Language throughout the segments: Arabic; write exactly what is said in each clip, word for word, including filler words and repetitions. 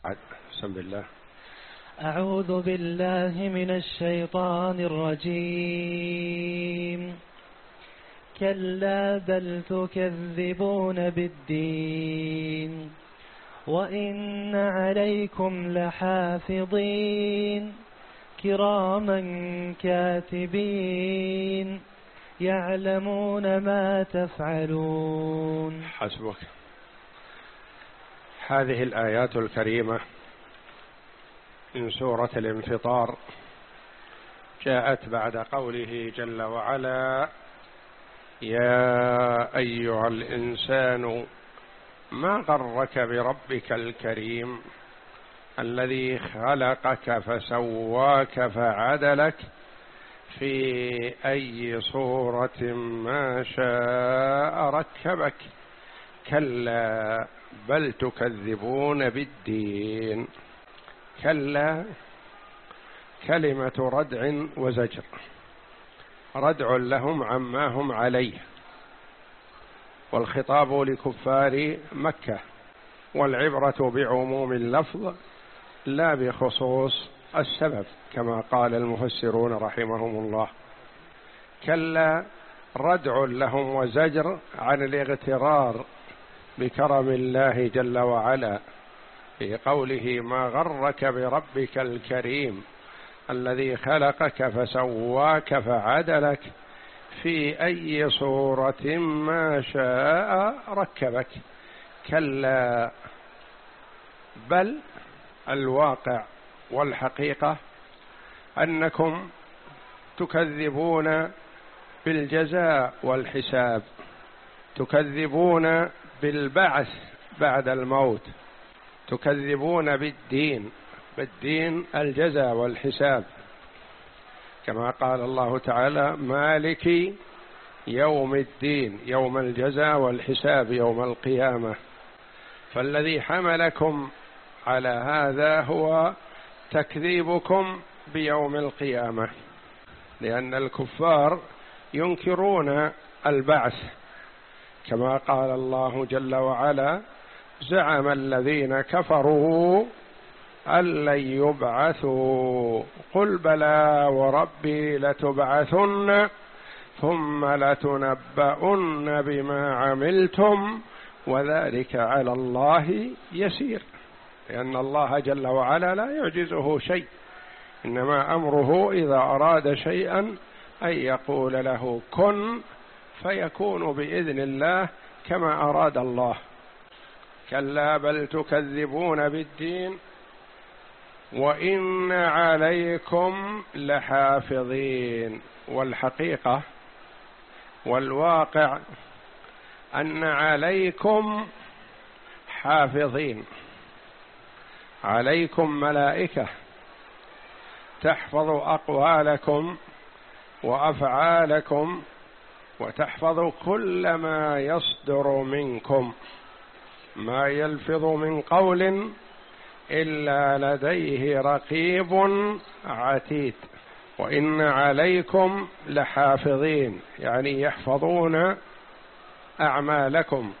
بسم الله. أعوذ بالله من الشيطان الرجيم. كلا بل تكذبون بالدين وإن عليكم لحافظين كراما كاتبين يعلمون ما تفعلون. حسبك. هذه الآيات الكريمة من سورة الانفطار جاءت بعد قوله جل وعلا: يا أيها الإنسان ما غرك بربك الكريم الذي خلقك فسواك فعدلك في أي صورة ما شاء ركبك كلا بل تكذبون بالدين. كلا كلمة ردع وزجر، ردع لهم عما هم عليه، والخطاب لكفار مكة، والعبرة بعموم اللفظ لا بخصوص السبب كما قال المفسرون رحمهم الله. كلا ردع لهم وزجر عن الاغترار بكرم الله جل وعلا في قوله: ما غرك بربك الكريم الذي خلقك فسواك فعدلك في أي صورة ما شاء ركبك. كلا بل الواقع والحقيقة أنكم تكذبون بالجزاء والحساب، تكذبون بالبعث بعد الموت، تكذبون بالدين، بالدين الجزاء والحساب، كما قال الله تعالى: مالك يوم الدين، يوم الجزاء والحساب، يوم القيامة. فالذي حملكم على هذا هو تكذيبكم بيوم القيامة، لأن الكفار ينكرون البعث، كما قال الله جل وعلا: زعم الذين كفروا أن لن يبعثوا قل بلى وربي لتبعثن ثم لتنبؤن بما عملتم وذلك على الله يسير. لأن الله جل وعلا لا يعجزه شيء، إنما أمره إذا أراد شيئا أن يقول له كن فيكون بإذن الله كما أراد الله. كلا بل تكذبون بالدين وإن عليكم لحافظين. والحقيقة والواقع أن عليكم حافظين، عليكم ملائكة تحفظ أقوالكم وأفعالكم وتحفظ كل ما يصدر منكم، ما يلفظ من قول إلا لديه رقيب عتيد. وإن عليكم لحافظين يعني يحفظون أعمالكم.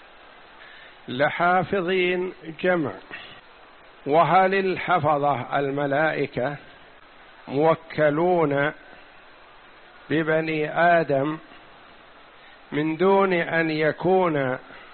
لحافظين جمع. وهل الحفظة الملائكة موكلون ببني آدم من دون أن يكون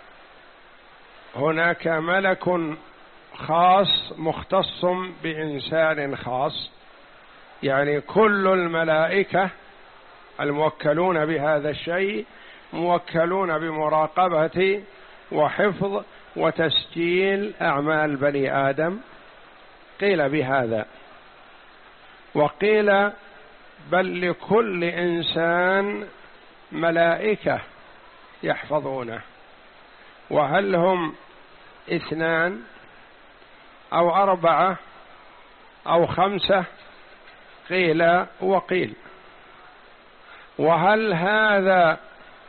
هناك ملك خاص مختص بإنسان خاص؟ يعني كل الملائكة الموكلون بهذا الشيء موكلون بمراقبة وحفظ وتسجيل أعمال بني آدم؟ قيل بهذا، وقيل بل لكل إنسان ملائكة يحفظونه. وهل هم اثنان أو أربعة أو خمسة؟ قيل وقيل. وهل هذا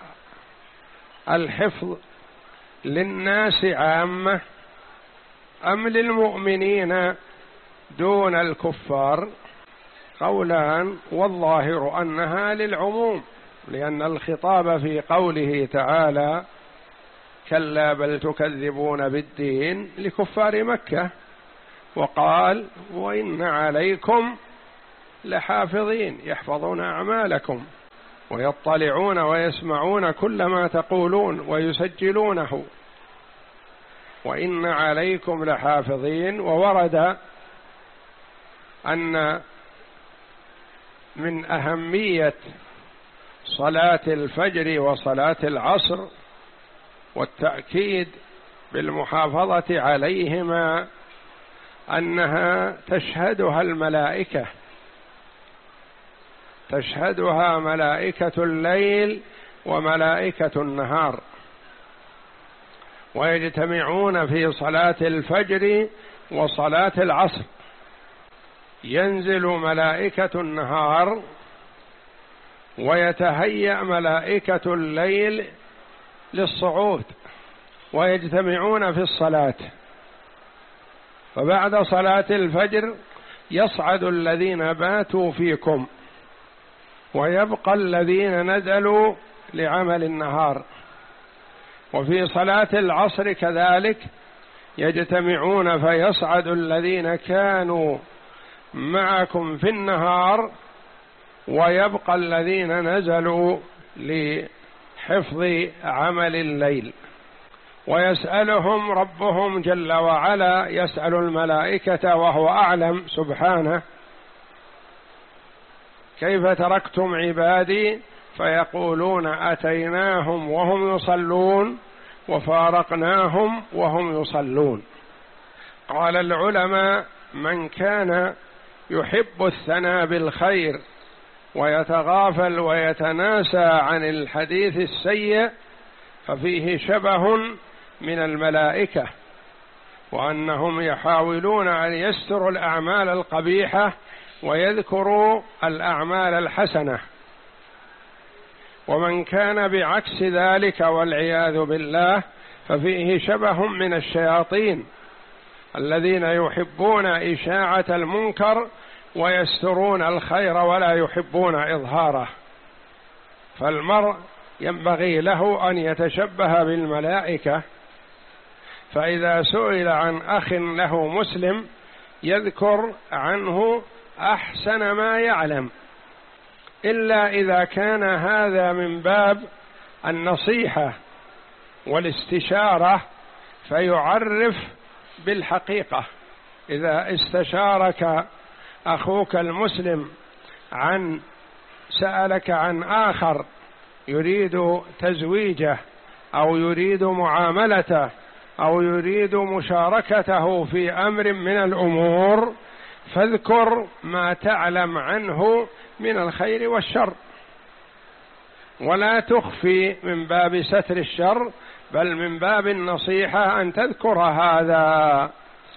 الحفظ للناس عامة أم للمؤمنين دون الكفار؟ قولان، والظاهر أنها للعموم، لأن الخطاب في قوله تعالى: كلا بل تكذبون بالدين لكفار مكة، وقال وإن عليكم لحافظين يحفظون أعمالكم ويطلعون ويسمعون كل ما تقولون ويسجلونه، وإن عليكم لحافظين. وورد أن من أهمية صلاة الفجر وصلاة العصر والتأكيد بالمحافظة عليهما أنها تشهدها الملائكة، تشهدها ملائكة الليل وملائكة النهار، ويجتمعون في صلاة الفجر وصلاة العصر. ينزل ملائكة النهار ويتهيأ ملائكة الليل للصعود ويجتمعون في الصلاة، فبعد صلاة الفجر يصعد الذين باتوا فيكم ويبقى الذين نزلوا لعمل النهار. وفي صلاة العصر كذلك يجتمعون فيصعد الذين كانوا معكم في النهار ويبقى الذين نزلوا لحفظ عمل الليل، ويسألهم ربهم جل وعلا، يسأل الملائكة وهو أعلم سبحانه كيف تركتم عبادي؟ فيقولون أتيناهم وهم يصلون وفارقناهم وهم يصلون. قال العلماء من كان يحب الثناء بالخير ويتغافل ويتناسى عن الحديث السيء ففيه شبه من الملائكة، وأنهم يحاولون أن يستروا الأعمال القبيحة ويذكروا الأعمال الحسنة. ومن كان بعكس ذلك والعياذ بالله ففيه شبه من الشياطين الذين يحبون إشاعة المنكر ويسترون الخير ولا يحبون إظهاره. فالمرء ينبغي له أن يتشبه بالملائكة، فإذا سئل عن أخ له مسلم يذكر عنه أحسن ما يعلم، إلا إذا كان هذا من باب النصيحة والاستشارة فيعرف بالحقيقة. إذا استشارك أخوك المسلم عن سألك عن آخر يريد تزويجه أو يريد معاملته أو يريد مشاركته في أمر من الأمور فاذكر ما تعلم عنه من الخير والشر، ولا تخفي من باب ستر الشر، بل من باب النصيحة أن تذكر هذا.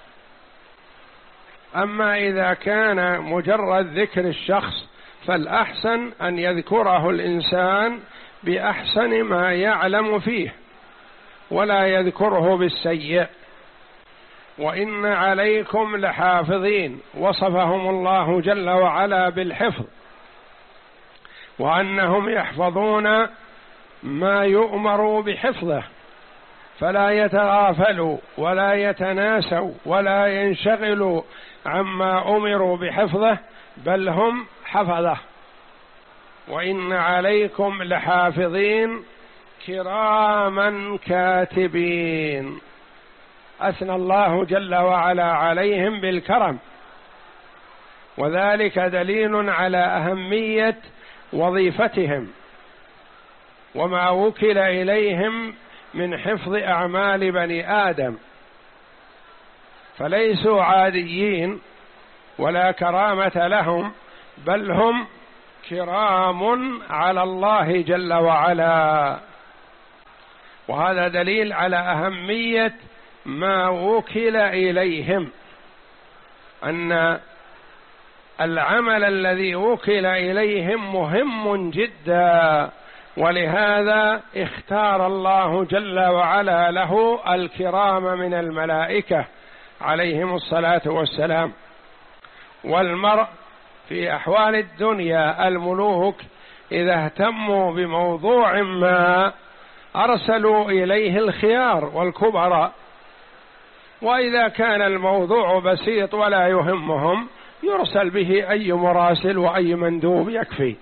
أما إذا كان مجرد ذكر الشخص فالأحسن أن يذكره الإنسان بأحسن ما يعلم فيه ولا يذكره بالسيء. وإن عليكم لحافظين، وصفهم الله جل وعلا بالحفظ، وأنهم يحفظون ما يؤمر بحفظه، فلا يتغافلوا ولا يتناسوا ولا ينشغلوا عما أمروا بحفظه، بل هم حفظه. وإن عليكم لحافظين كراما كاتبين، أثنى الله جل وعلا عليهم بالكرم، وذلك دليل على أهمية وظيفتهم وما وكل إليهم من حفظ أعمال بني آدم، فليسوا عاديين ولا كرامة لهم، بل هم كرام على الله جل وعلا. وهذا دليل على أهمية ما وكل إليهم، أن العمل الذي وكل إليهم مهم جدا، ولهذا اختار الله جل وعلا له الكرام من الملائكة عليهم الصلاة والسلام. والمرء في أحوال الدنيا الملوك إذا اهتموا بموضوع ما أرسلوا إليه الخيار والكبراء وإذا كان الموضوع بسيط ولا يهمهم يرسل به أي مراسل وأي مندوب يكفي.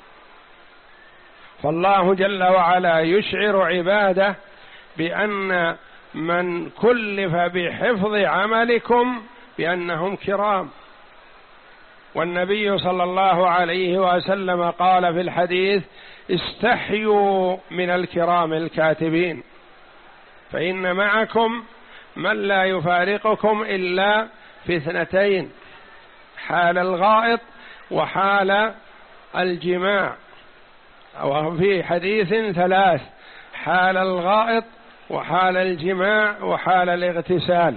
فالله جل وعلا يشعر عباده بأن من كلف بحفظ عملكم بأنهم كرام. والنبي صلى الله عليه وسلم قال في الحديث: استحيوا من الكرام الكاتبين، فإن معكم من لا يفارقكم إلا في اثنتين: حال الغائط وحال الجماع، أو في حديث ثلاث: حال الغائط وحال الجماع وحال الاغتسال.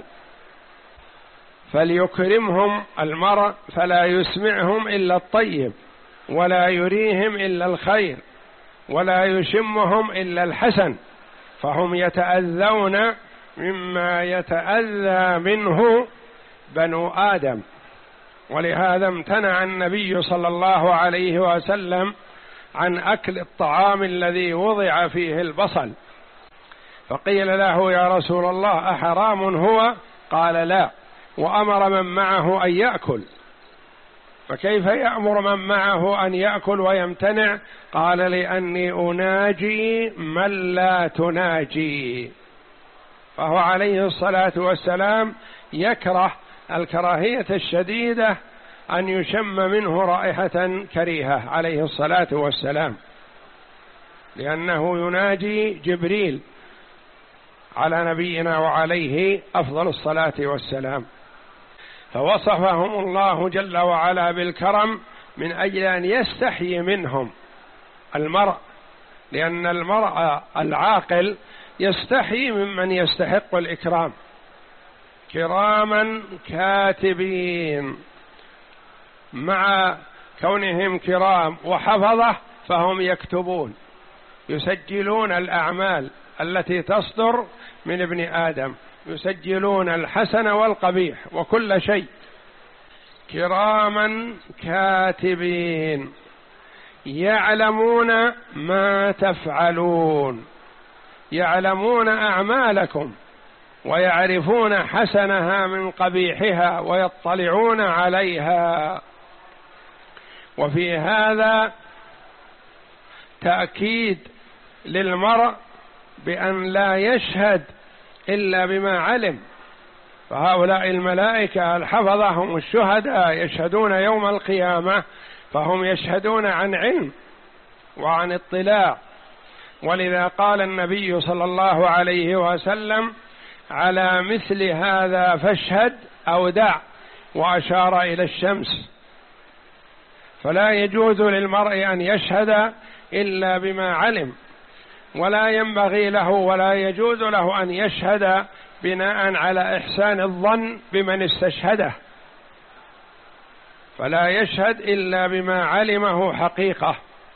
فليكرمهم المرء فلا يسمعهم إلا الطيب، ولا يريهم إلا الخير، ولا يشمهم إلا الحسن، فهم يتأذون مما يتأذى منه بنو آدم. ولهذا امتنع النبي صلى الله عليه وسلم عن أكل الطعام الذي وضع فيه البصل، فقيل له: يا رسول الله أحرام هو؟ قال: لا، وأمر من معه أن يأكل. فكيف يأمر من معه أن يأكل ويمتنع؟ قال: لأني أناجي من لا تناجي. فهو عليه الصلاة والسلام يكره الكراهية الشديدة أن يشم منه رائحة كريهة عليه الصلاة والسلام، لأنه يناجي جبريل على نبينا وعليه أفضل الصلاة والسلام. فوصفهم الله جل وعلا بالكرم من أجل أن يستحيي منهم المرء، لأن المرء العاقل يستحيي ممن يستحق الإكرام. كراما كاتبين، مع كونهم كرام وحفظة فهم يكتبون، يسجلون الأعمال التي تصدر من ابن آدم، يسجلون الحسن والقبيح وكل شيء. كراما كاتبين يعلمون ما تفعلون، يعلمون أعمالكم ويعرفون حسنها من قبيحها ويطلعون عليها. وفي هذا تأكيد للمرء بأن لا يشهد إلا بما علم. فهؤلاء الملائكة الحفظة هم الشهداء يشهدون يوم القيامة، فهم يشهدون عن علم وعن اطلاع. ولذا قال النبي صلى الله عليه وسلم: على مثل هذا فاشهد أو دع، وأشار إلى الشمس. فلا يجوز للمرء أن يشهد إلا بما علم، ولا ينبغي له ولا يجوز له أن يشهد بناء على إحسان الظن بمن استشهده، فلا يشهد إلا بما علمه حقيقة.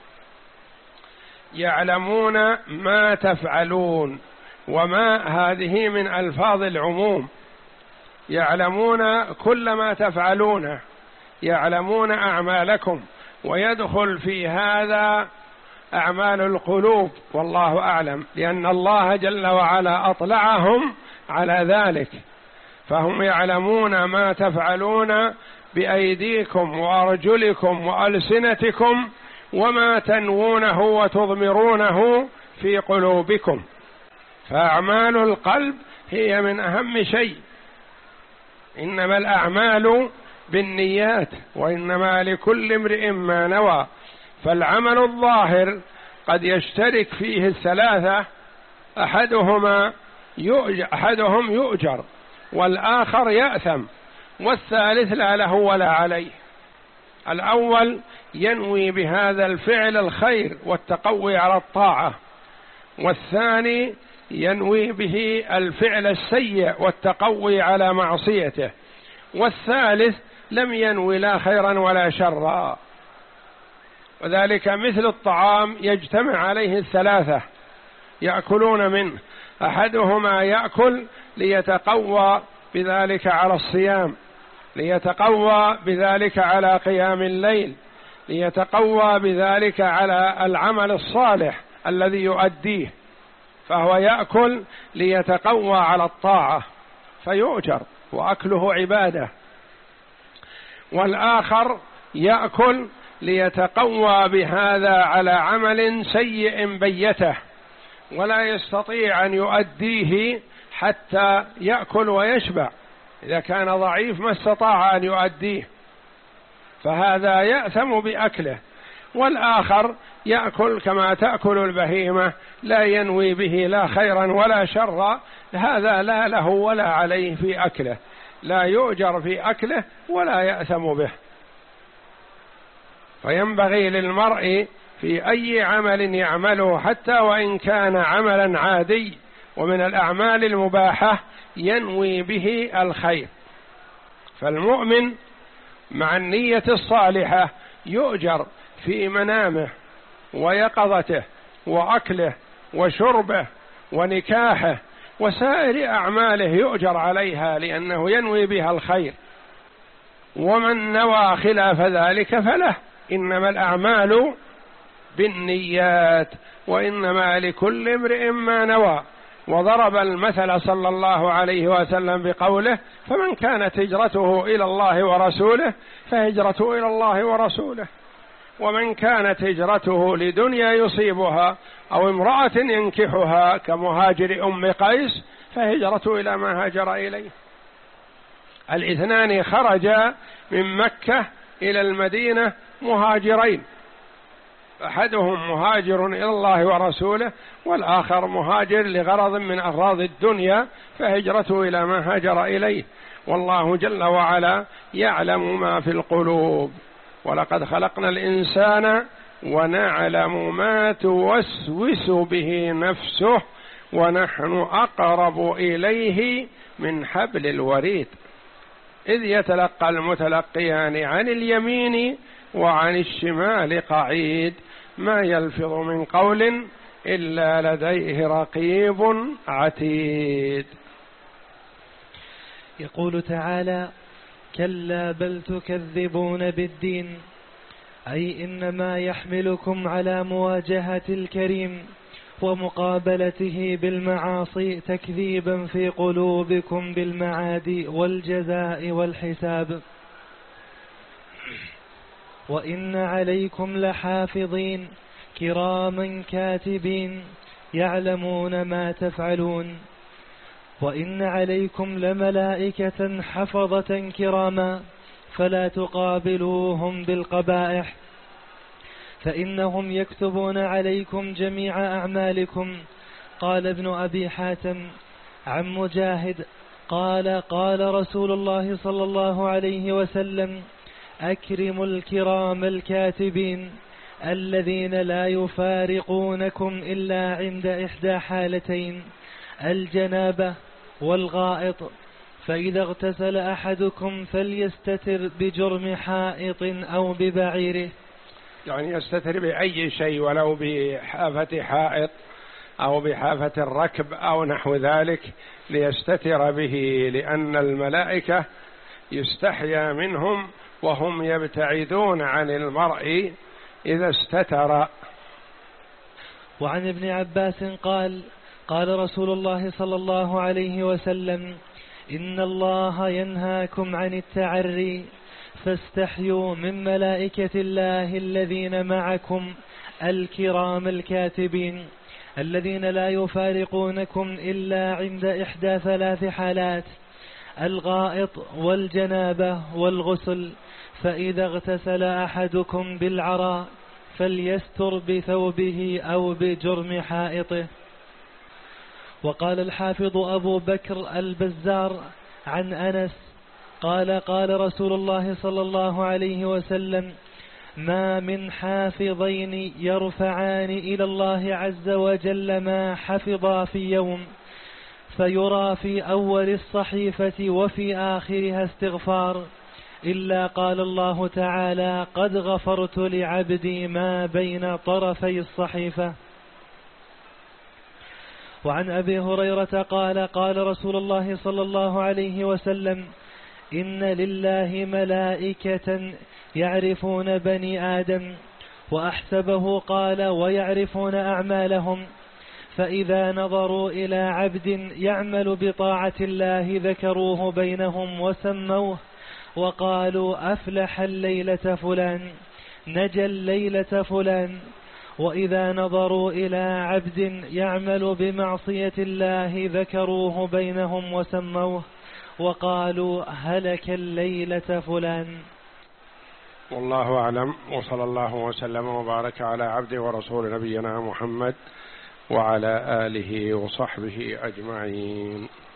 يعلمون ما تفعلون، وما هذه من ألفاظ العموم، يعلمون كل ما تفعلونه، يعلمون أعمالكم، ويدخل في هذا أعمال القلوب والله أعلم، لأن الله جل وعلا أطلعهم على ذلك. فهم يعلمون ما تفعلون بأيديكم وأرجلكم وألسنتكم، وما تنوونه وتضمرونه في قلوبكم. فأعمال القلب هي من أهم شيء، إنما الأعمال بالنيات وإنما لكل امرئ ما نوى. فالعمل الظاهر قد يشترك فيه الثلاثة، أحدهما يؤجر أحدهم يؤجر والآخر يأثم والثالث لا له ولا عليه. الأول ينوي بهذا الفعل الخير والتقوي على الطاعة، والثاني ينوي به الفعل السيء والتقوي على معصيته، والثالث لم ينوي لا خيرا ولا شرا. وذلك مثل الطعام يجتمع عليه الثلاثة يأكلون منه، أحدهما يأكل ليتقوى بذلك على الصيام، ليتقوى بذلك على قيام الليل، ليتقوى بذلك على العمل الصالح الذي يؤديه، فهو يأكل ليتقوى على الطاعة، فيؤجر وأكله عبادة، والآخر يأكل ليتقوى بهذا على عمل سيء بيته ولا يستطيع أن يؤديه حتى يأكل ويشبع، إذا كان ضعيف ما استطاع أن يؤديه فهذا يأثم بأكله. والآخر يأكل كما تأكل البهيمة لا ينوي به لا خيرا ولا شرا، هذا لا له ولا عليه في أكله، لا يؤجر في أكله ولا يأثم به. فينبغي للمرء في أي عمل يعمله حتى وإن كان عملا عادي ومن الأعمال المباحة ينوي به الخير. فالمؤمن مع النية الصالحة يؤجر في منامه ويقظته وأكله وشربه ونكاحه وسائر أعماله يؤجر عليها لأنه ينوي بها الخير. ومن نوى خلاف ذلك فله، إنما الأعمال بالنيات وإنما لكل امرئ ما نوى. وضرب المثل صلى الله عليه وسلم بقوله: فمن كانت هجرته إلى الله ورسوله فهجرته إلى الله ورسوله، ومن كانت هجرته لدنيا يصيبها أو امرأة ينكحها كمهاجر أم قيس فهجرته إلى ما هاجر إليه. الاثنان خرجا من مكة إلى المدينة مهاجرين، أحدهم مهاجر إلى الله ورسوله والآخر مهاجر لغرض من أغراض الدنيا فهجرته إلى ما هاجر إليه. والله جل وعلا يعلم ما في القلوب، ولقد خلقنا الإنسان ونعلم ما توسوس به نفسه ونحن أقرب إليه من حبل الوريد إذ يتلقى المتلقيان عن اليمين وعن الشمال قعيد ما يلفظ من قول إلا لديه رقيب عتيد. يقول تعالى: كلا بل تكذبون بالدين، أي إنما يحملكم على مواجهة الكريم ومقابلته بالمعاصي تكذيبا في قلوبكم بالمعاد والجزاء والحساب. وإن عليكم لحافظين كراما كاتبين يعلمون ما تفعلون. وإن عليكم لملائكة حفظة كراما فلا تقابلوهم بالقبائح فإنهم يكتبون عليكم جميع أعمالكم. قال ابن أبي حاتم عن مجاهد قال: قال رسول الله صلى الله عليه وسلم: أكرموا الكرام الكاتبين الذين لا يفارقونكم إلا عند إحدى حالتين: الجنابة والغائط، فإذا اغتسل أحدكم فليستتر بجرم حائط أو ببعيره، يعني يستتر بأي شيء ولو بحافة حائط أو بحافة الركب أو نحو ذلك ليستتر به، لأن الملائكة يستحيا منهم وهم يبتعدون عن المرء إذا استتر. وعن ابن عباس قال: قال رسول الله صلى الله عليه وسلم: إن الله ينهاكم عن التعري فاستحيوا من ملائكة الله الذين معكم الكرام الكاتبين الذين لا يفارقونكم إلا عند إحدى ثلاث حالات: الغائط والجنابة والغسل، فإذا اغتسل أحدكم بالعراء فليستر بثوبه أو بجرم حائطه. وقال الحافظ أبو بكر البزار عن أنس قال: قال رسول الله صلى الله عليه وسلم: ما من حافظين يرفعان إلى الله عز وجل ما حفظا في يوم فيرى في أول الصحيفة وفي آخرها استغفار إلا قال الله تعالى: قد غفرت لعبدي ما بين طرفي الصحيفة. وعن أبي هريرة قال: قال رسول الله صلى الله عليه وسلم: إن لله ملائكة يعرفون بني آدم، وأحسبه قال: ويعرفون أعمالهم، فإذا نظروا إلى عبد يعمل بطاعة الله ذكروه بينهم وسموه وقالوا أفلح الليلة فلان، نجى الليلة فلان. وإذا نظروا إلى عبد يعمل بمعصية الله ذكروه بينهم وسموه وقالوا هلك الليلة فلان. والله أعلم، وصلى الله وسلم وبارك على عبده ورسول نبينا محمد وعلى آله وصحبه أجمعين.